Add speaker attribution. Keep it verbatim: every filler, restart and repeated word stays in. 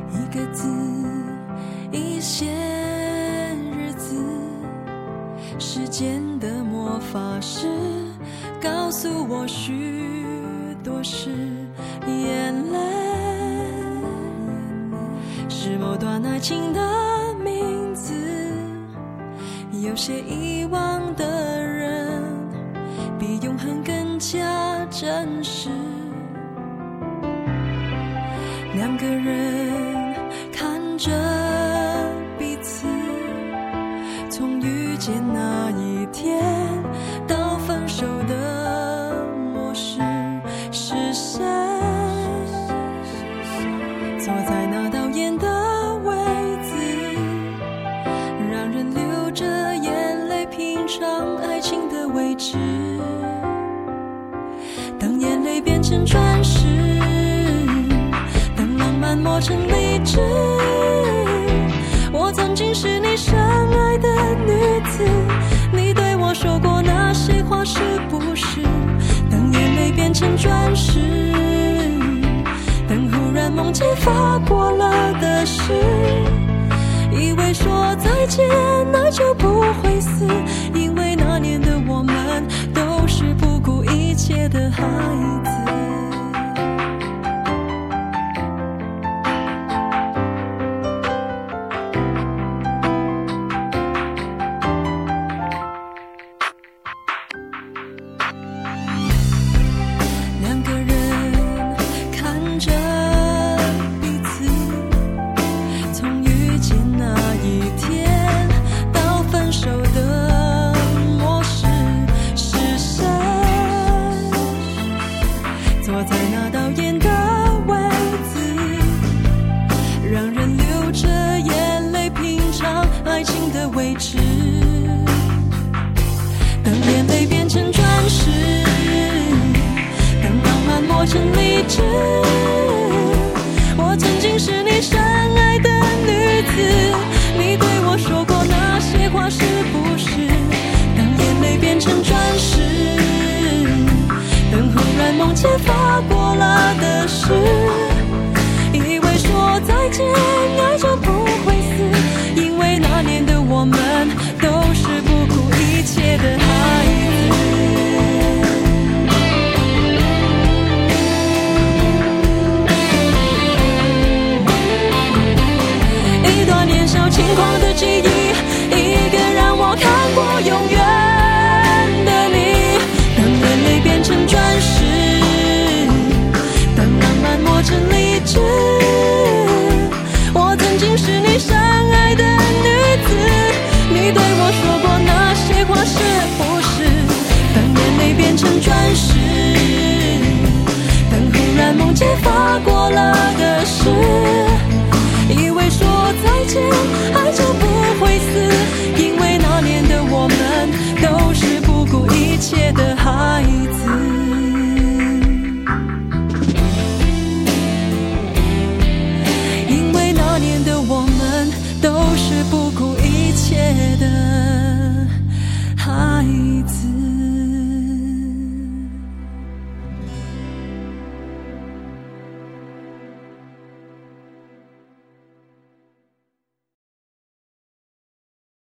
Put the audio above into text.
Speaker 1: 一个字，一些日子，时间的魔法师告诉我许多事，眼泪是某段爱情的名字，有些遗忘的人比永恒更加真实。两个人看着彼此，从遇见那一天到分手的模式，是谁坐在那导演的位子，让人流着眼泪品尝爱情的未知。当眼泪变成钻石，当浪漫磨成理智，我曾经是你深爱的女子，你对我说过那些话是不是？当眼泪变成钻石，等忽然梦见发过了的事，以为说再见那就不会死，因为那年的我们都是不顾一切的孩子。两个人看着彼此，从遇见那一天到分手的模式，是谁坐在那导演的位子，让人流着眼泪品尝爱情的未知。当眼泪变成钻石，当浪漫磨成理智，我曾经是你深爱的女子，你对我说过那些话是不是？当眼泪变成钻石，等忽然梦见发过了的事，以为说再见爱就不会死，因为那年的我们都是不顾一切的孩子。一段年少轻狂的记忆，一个让我看过永远